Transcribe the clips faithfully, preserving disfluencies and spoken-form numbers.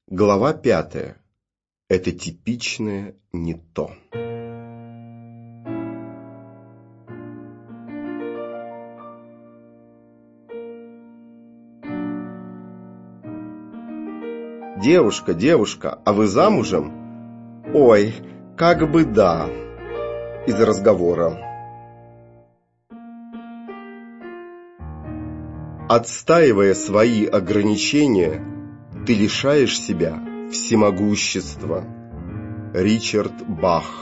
Глава пятая. Это типичное не то. Девушка, девушка, а вы замужем? Ой, как бы да. Из разговора. Отстаивая свои ограничения, ты лишаешь себя всемогущества. Ричард Бах.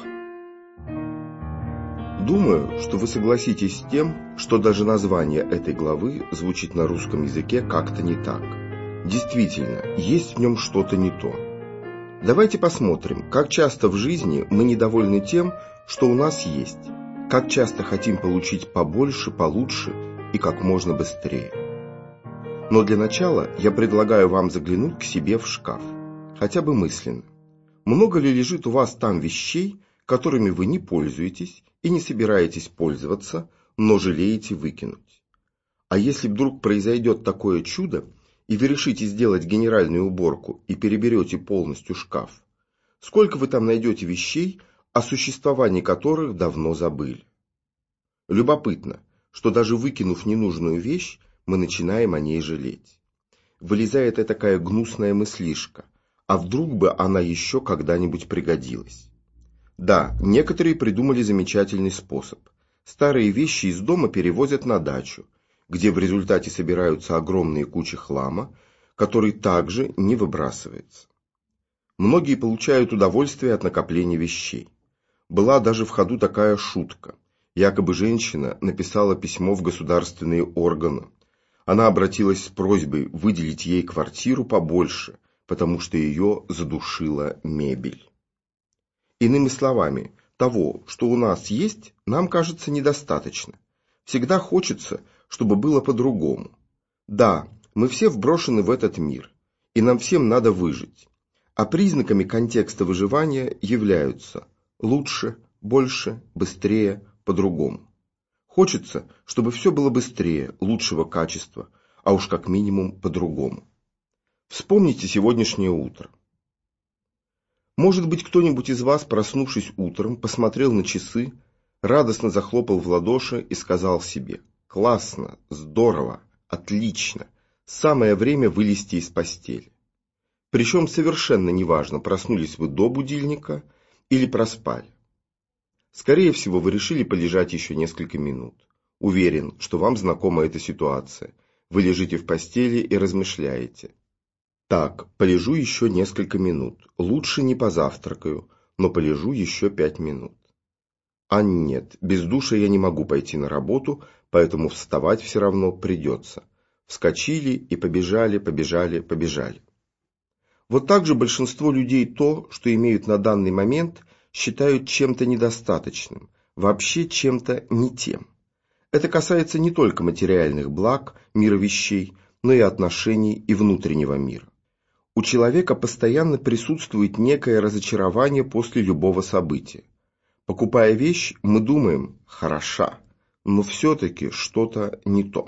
Думаю, что вы согласитесь с тем, что даже название этой главы звучит на русском языке как-то не так. Действительно, есть в нем что-то не то. Давайте посмотрим, как часто в жизни мы недовольны тем, что у нас есть, как часто хотим получить побольше, получше и как можно быстрее. Но для начала я предлагаю вам заглянуть к себе в шкаф, хотя бы мысленно. Много ли лежит у вас там вещей, которыми вы не пользуетесь и не собираетесь пользоваться, но жалеете выкинуть? А если вдруг произойдет такое чудо, и вы решите сделать генеральную уборку и переберете полностью шкаф, сколько вы там найдете вещей, о существовании которых давно забыли? Любопытно, что даже выкинув ненужную вещь, мы начинаем о ней жалеть. Вылезает такая гнусная мыслишка, а вдруг бы она еще когда-нибудь пригодилась? Да, некоторые придумали замечательный способ. Старые вещи из дома перевозят на дачу, где в результате собираются огромные кучи хлама, который также не выбрасывается. Многие получают удовольствие от накопления вещей. Была даже в ходу такая шутка. Якобы женщина написала письмо в государственные органы. Она обратилась с просьбой выделить ей квартиру побольше, потому что ее задушила мебель. Иными словами, того, что у нас есть, нам кажется недостаточно. Всегда хочется, чтобы было по-другому. Да, мы все вброшены в этот мир, и нам всем надо выжить. А признаками контекста выживания являются лучше, больше, быстрее, по-другому. Хочется, чтобы все было быстрее, лучшего качества, а уж как минимум по-другому. Вспомните сегодняшнее утро. Может быть, кто-нибудь из вас, проснувшись утром, посмотрел на часы, радостно захлопал в ладоши и сказал себе: «Классно, здорово, отлично, самое время вылезти из постели». Причем совершенно неважно, проснулись вы до будильника или проспали. Скорее всего, вы решили полежать еще несколько минут. Уверен, что вам знакома эта ситуация. Вы лежите в постели и размышляете: так, полежу еще несколько минут, лучше не позавтракаю, но полежу еще пять минут. А нет, без душа я не могу пойти на работу, поэтому вставать все равно придется. Вскочили и побежали, побежали, побежали. Вот так же большинство людей то, что имеют на данный момент, считают чем-то недостаточным, вообще чем-то не тем. Это касается не только материальных благ, мира вещей, но и отношений и внутреннего мира. У человека постоянно присутствует некое разочарование после любого события. Покупая вещь, мы думаем: хороша, но все-таки что-то не то.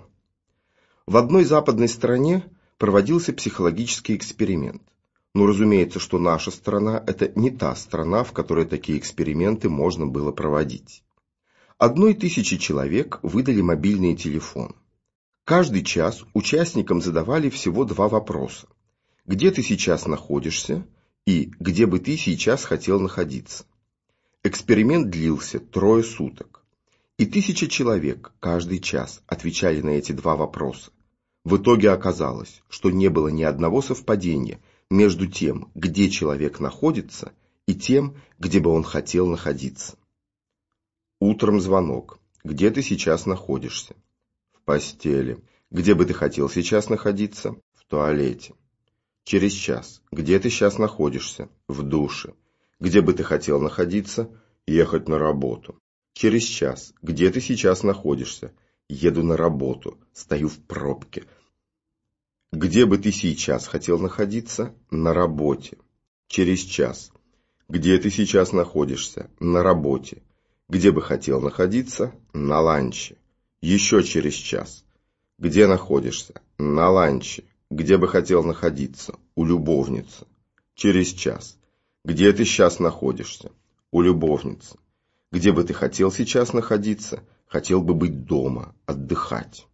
В одной западной стране проводился психологический эксперимент. Но разумеется, что наша страна – это не та страна, в которой такие эксперименты можно было проводить. Одной тысяче человек выдали мобильные телефоны. Каждый час участникам задавали всего два вопроса: где ты сейчас находишься и где бы ты сейчас хотел находиться. Эксперимент длился трое суток. И тысяча человек каждый час отвечали на эти два вопроса. В итоге оказалось, что не было ни одного совпадения между тем, где человек находится, и тем, где бы он хотел находиться. Утром звонок: где ты сейчас находишься? В постели. Где бы ты хотел сейчас находиться? В туалете. Через час: где ты сейчас находишься? В душе. Где бы ты хотел находиться? Ехать на работу. Через час: где ты сейчас находишься? Еду на работу, стою в пробке. Где бы ты сейчас хотел находиться? На работе. Через час: где ты сейчас находишься? На работе. Где бы хотел находиться? На ланче. Еще через час: где находишься? На ланче. Где бы хотел находиться? У любовницы. Через час. Где ты сейчас находишься? У любовницы. Где бы ты хотел сейчас находиться? Хотел бы быть дома, отдыхать.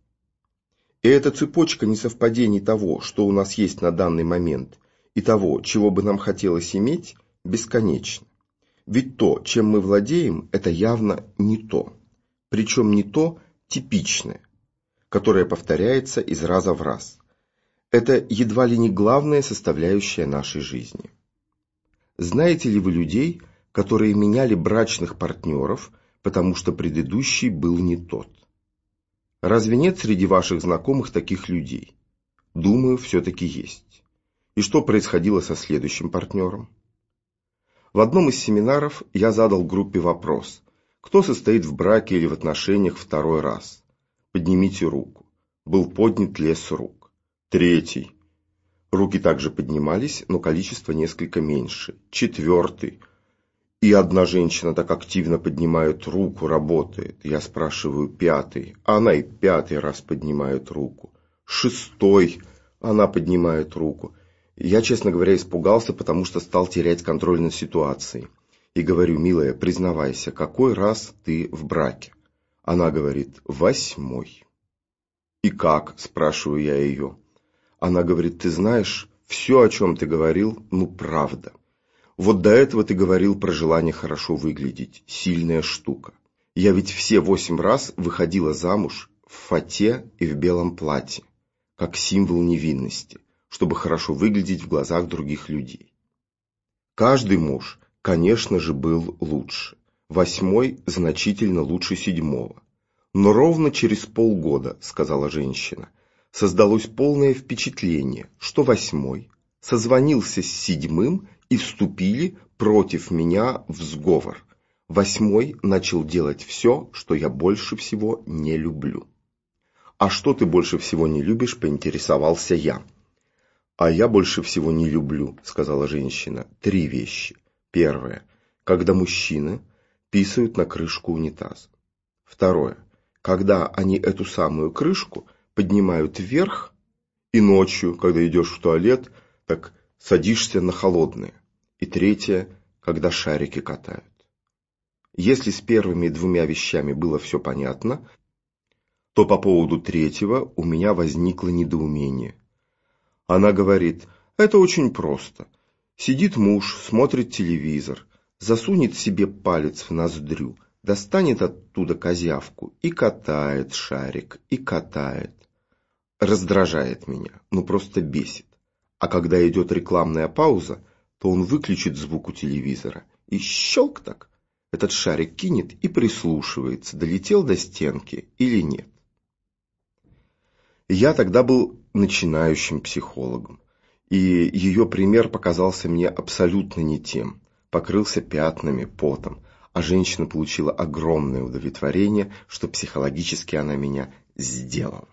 И эта цепочка несовпадений того, что у нас есть на данный момент, и того, чего бы нам хотелось иметь, бесконечна. Ведь то, чем мы владеем, это явно не то. Причем не то типичное, которое повторяется из раза в раз. Это едва ли не главная составляющая нашей жизни. Знаете ли вы людей, которые меняли брачных партнеров, потому что предыдущий был не тот? Разве нет среди ваших знакомых таких людей? Думаю, все-таки есть. И что происходило со следующим партнером? В одном из семинаров я задал группе вопрос: кто состоит в браке или в отношениях второй раз? Поднимите руку. Был поднят лес рук. Третий. Руки также поднимались, но количество несколько меньше. Четвертый. И одна женщина так активно поднимает руку, работает. Я спрашиваю: пятый. Она и пятый раз поднимает руку. Шестой. Она поднимает руку. Я, честно говоря, испугался, потому что стал терять контроль над ситуацией. И говорю: милая, признавайся, какой раз ты в браке? Она говорит: восьмой. И как? Спрашиваю я ее. Она говорит: ты знаешь, все, о чем ты говорил, ну правда. Вот до этого ты говорил про желание хорошо выглядеть. Сильная штука. Я ведь все восемь раз выходила замуж в фате и в белом платье, как символ невинности, чтобы хорошо выглядеть в глазах других людей. Каждый муж, конечно же, был лучше. Восьмой значительно лучше седьмого. Но ровно через полгода, сказала женщина, создалось полное впечатление, что восьмой созвонился с седьмым и вступили против меня в сговор. Восьмой начал делать все, что я больше всего не люблю. А что ты больше всего не любишь, поинтересовался я. А я больше всего не люблю, сказала женщина, три вещи. Первое, когда мужчины писают на крышку унитаза. Второе, когда они эту самую крышку поднимают вверх, и ночью, когда идешь в туалет, так садишься на холодные. И третье, когда шарики катают. Если с первыми двумя вещами было все понятно, то по поводу третьего у меня возникло недоумение. Она говорит: это очень просто. Сидит муж, смотрит телевизор, засунет себе палец в ноздрю, достанет оттуда козявку и катает шарик, и катает. Раздражает меня, ну просто бесит. А когда идет рекламная пауза, то он выключит звук у телевизора и щелк так, этот шарик кинет и прислушивается, долетел до стенки или нет. Я тогда был начинающим психологом, и ее пример показался мне абсолютно не тем. Покрылся пятнами, потом, а женщина получила огромное удовлетворение, что психологически она меня сделала.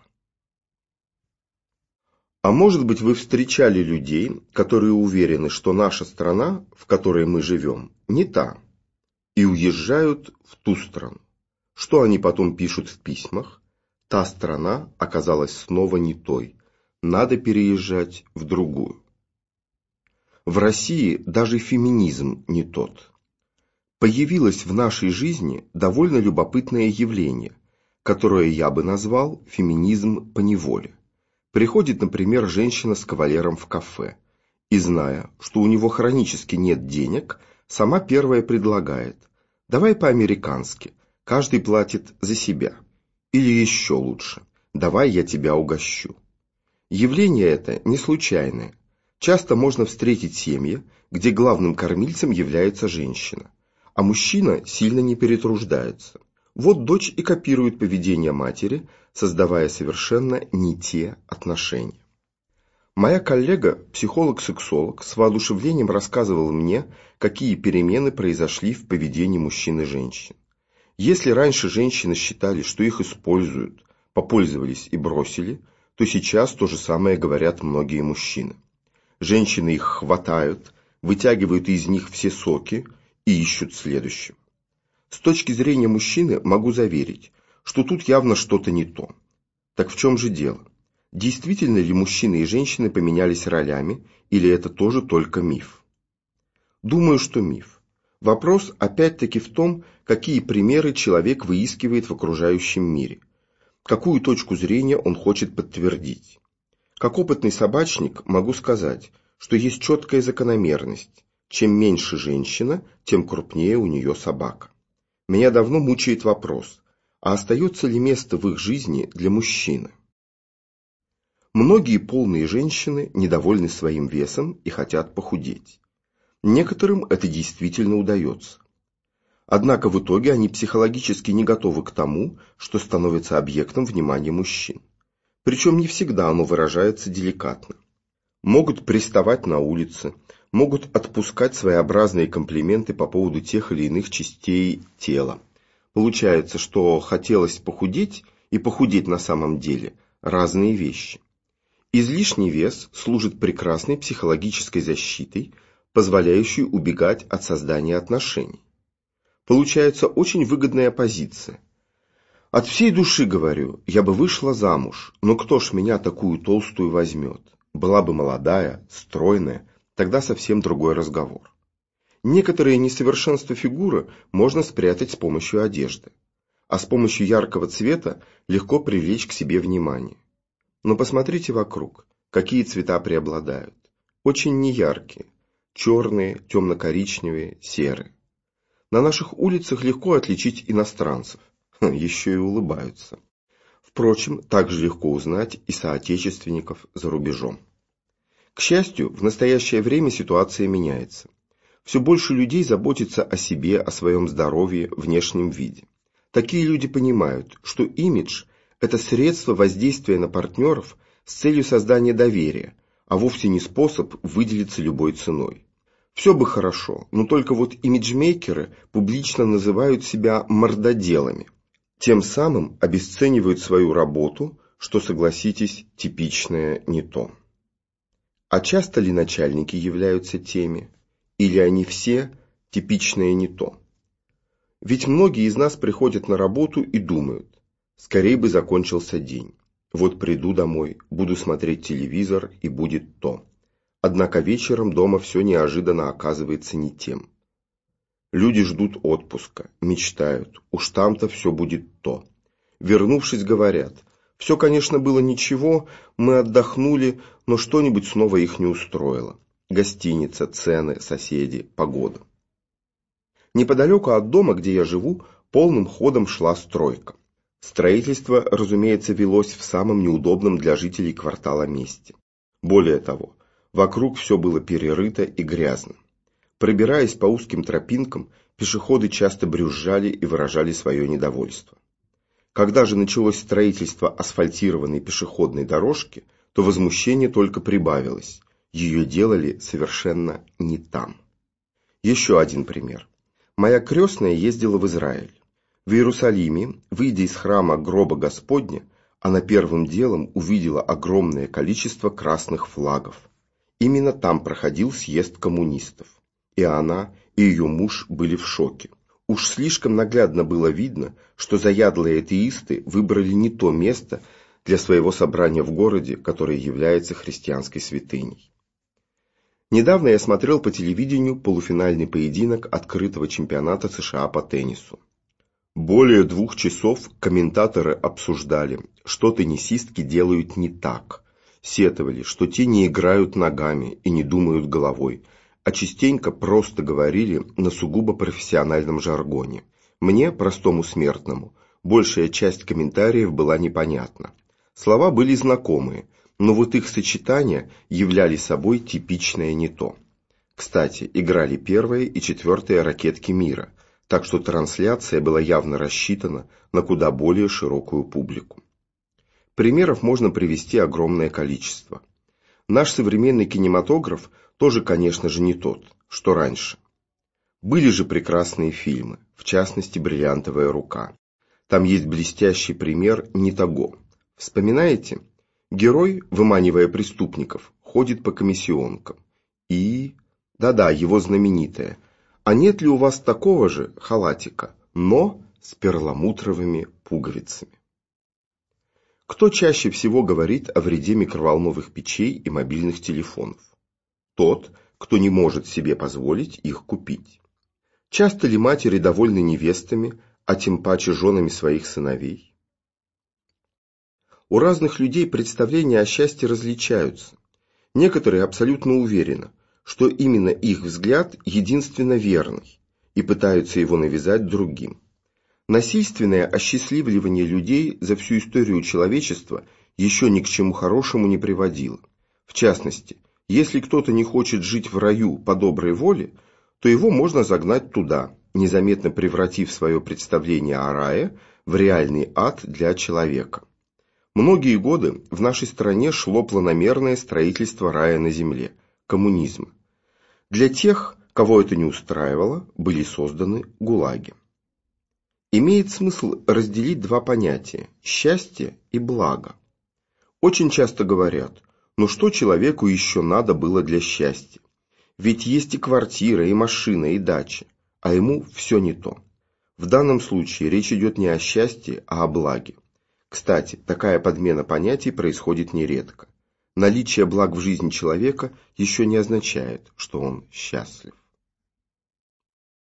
А может быть, вы встречали людей, которые уверены, что наша страна, в которой мы живем, не та, и уезжают в ту страну. Что они потом пишут в письмах? Та страна оказалась снова не той, надо переезжать в другую. В России даже феминизм не тот. Появилось в нашей жизни довольно любопытное явление, которое я бы назвал феминизм поневоле. Приходит, например, женщина с кавалером в кафе, и, зная, что у него хронически нет денег, сама первая предлагает: давай по-американски, каждый платит за себя. Или еще лучше, давай я тебя угощу. Явление это не случайное. Часто можно встретить семьи, где главным кормильцем является женщина, а мужчина сильно не перетруждается. Вот дочь и копирует поведение матери, создавая совершенно не те отношения. Моя коллега, психолог-сексолог, с воодушевлением рассказывала мне, какие перемены произошли в поведении мужчин и женщин. Если раньше женщины считали, что их используют, попользовались и бросили, то сейчас то же самое говорят многие мужчины. Женщины их хватают, вытягивают из них все соки и ищут следующего. С точки зрения мужчины могу заверить, что тут явно что-то не то. Так в чем же дело? Действительно ли мужчины и женщины поменялись ролями, или это тоже только миф? Думаю, что миф. Вопрос опять-таки в том, какие примеры человек выискивает в окружающем мире, какую точку зрения он хочет подтвердить. Как опытный собачник могу сказать, что есть четкая закономерность: чем меньше женщина, тем крупнее у нее собака. Меня давно мучает вопрос, а остается ли место в их жизни для мужчины? Многие полные женщины недовольны своим весом и хотят похудеть. Некоторым это действительно удается. Однако в итоге они психологически не готовы к тому, что становятся объектом внимания мужчин. Причем не всегда оно выражается деликатно. Могут приставать на улице, могут отпускать своеобразные комплименты по поводу тех или иных частей тела. Получается, что хотелось похудеть и похудеть на самом деле – разные вещи. Излишний вес служит прекрасной психологической защитой, позволяющей убегать от создания отношений. Получается очень выгодная позиция. От всей души говорю, я бы вышла замуж, но кто ж меня такую толстую возьмет? Была бы молодая, стройная, тогда совсем другой разговор. Некоторые несовершенства фигуры можно спрятать с помощью одежды, а с помощью яркого цвета легко привлечь к себе внимание. Но посмотрите вокруг, какие цвета преобладают. Очень неяркие, черные, темно-коричневые, серые. На наших улицах легко отличить иностранцев, еще и улыбаются. Впрочем, также легко узнать и соотечественников за рубежом. К счастью, в настоящее время ситуация меняется. Все больше людей заботится о себе, о своем здоровье, внешнем виде. Такие люди понимают, что имидж – это средство воздействия на партнеров с целью создания доверия, а вовсе не способ выделиться любой ценой. Все бы хорошо, но только вот имиджмейкеры публично называют себя мордоделами. Тем самым обесценивают свою работу, что, согласитесь, типичное не то. А часто ли начальники являются теми? Или они все типичное не то? Ведь многие из нас приходят на работу и думают: скорее бы закончился день. Вот приду домой, буду смотреть телевизор, и будет то. Однако вечером дома все неожиданно оказывается не тем. Люди ждут отпуска, мечтают, уж там-то все будет то. Вернувшись, говорят: все, конечно, было ничего, мы отдохнули, но что-нибудь снова их не устроило. Гостиница, цены, соседи, погода. Неподалеку от дома, где я живу, полным ходом шла стройка. Строительство, разумеется, велось в самом неудобном для жителей квартала месте. Более того, вокруг все было перерыто и грязно. Пробираясь по узким тропинкам, пешеходы часто брюзжали и выражали свое недовольство. Когда же началось строительство асфальтированной пешеходной дорожки, то возмущение только прибавилось. Ее делали совершенно не там. Еще один пример. Моя крестная ездила в Израиль. В Иерусалиме, выйдя из храма гроба Господня, она первым делом увидела огромное количество красных флагов. Именно там проходил съезд коммунистов. И она, и ее муж были в шоке. Уж слишком наглядно было видно, что заядлые атеисты выбрали не то место для своего собрания в городе, которое является христианской святыней. Недавно я смотрел по телевидению полуфинальный поединок открытого чемпионата США по теннису. Более двух часов комментаторы обсуждали, что теннисистки делают не так, сетовали, что те не играют ногами и не думают головой, а частенько просто говорили на сугубо профессиональном жаргоне. Мне, простому смертному, большая часть комментариев была непонятна. Слова были знакомые, но вот их сочетания являли собой типичное не то. Кстати, играли первые и четвертые ракетки мира, так что трансляция была явно рассчитана на куда более широкую публику. Примеров можно привести огромное количество. Наш современный кинематограф тоже, конечно же, не тот, что раньше. Были же прекрасные фильмы, в частности «Бриллиантовая рука». Там есть блестящий пример не того. Вспоминаете? Герой, выманивая преступников, ходит по комиссионкам. И... Да-да, его знаменитая. А нет ли у вас такого же халатика, но с перламутровыми пуговицами? Кто чаще всего говорит о вреде микроволновых печей и мобильных телефонов? Тот, кто не может себе позволить их купить. Часто ли матери довольны невестами, а тем паче женами своих сыновей? У разных людей представления о счастье различаются. Некоторые абсолютно уверены, что именно их взгляд единственно верный, и пытаются его навязать другим. Насильственное осчастливливание людей за всю историю человечества еще ни к чему хорошему не приводило. В частности, если кто-то не хочет жить в раю по доброй воле, то его можно загнать туда, незаметно превратив свое представление о рае в реальный ад для человека. Многие годы в нашей стране шло планомерное строительство рая на земле – коммунизма. Для тех, кого это не устраивало, были созданы гулаги. Имеет смысл разделить два понятия – счастье и благо. Очень часто говорят, ну что человеку еще надо было для счастья? Ведь есть и квартира, и машина, и дача, а ему все не то. В данном случае речь идет не о счастье, а о благе. Кстати, такая подмена понятий происходит нередко. Наличие благ в жизни человека еще не означает, что он счастлив.